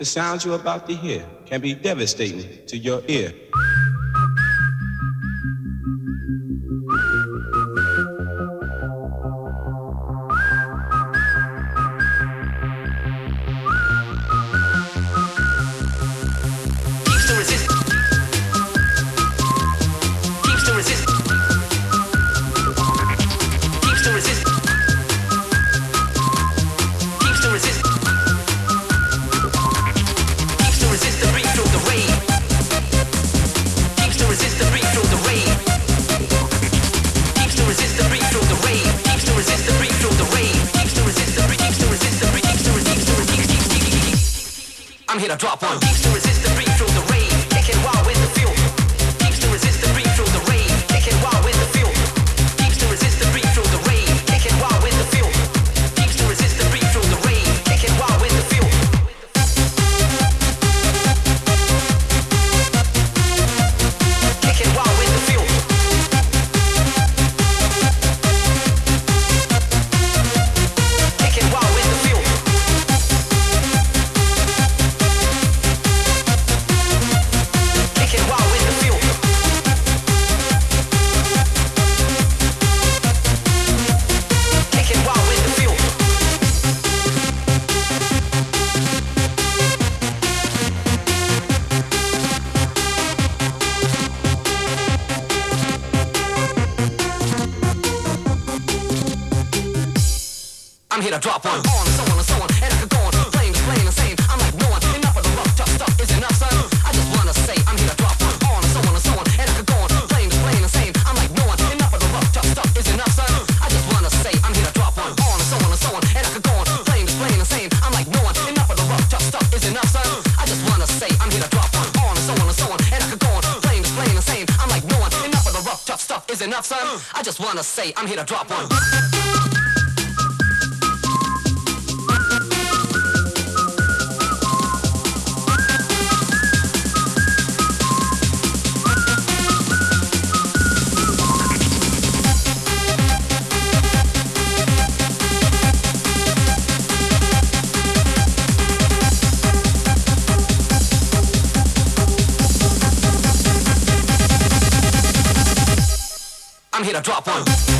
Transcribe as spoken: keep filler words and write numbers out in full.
The sounds you're about to hear can be devastating to your ear. I'm here to drop one. Keeps to resist the beat through the rave. Kicking wild with the fuel. Keeps to resist the beat through the rave. Kicking wild with the fuel. Keeps to resist the beat through the rave. Kicking wild with the fuel. Keeps to resist the beat through the rave. Kicking wild with the fuel. Kicking wild with the fuel. Kicking wild with the fuel. Kicking wild with the fuel. Kicking wild with the fuel. I'm here to drop one. On and so on and so on, and I could go on. Flames playing the same. I'm like no one. Enough of the rough, tough stuff is enough, son. I just wanna say I'm here to drop one. On and so on and so on, and I could go on. Flames playing the same. I'm like no one. Enough of the rough, tough stuff is enough, son. I just wanna say I'm here to drop one. On and so on and so on, and I could go on. Flames playing the same. I'm like no one. Enough of the rough, tough stuff is enough, son. I just wanna say I'm here to drop one. On and so on and so on, and I could go on. Flames playing the same. I'm like no one. Enough of the rough, tough stuff is enough, son. I just wanna say I'm here to drop one. I'm here to drop one.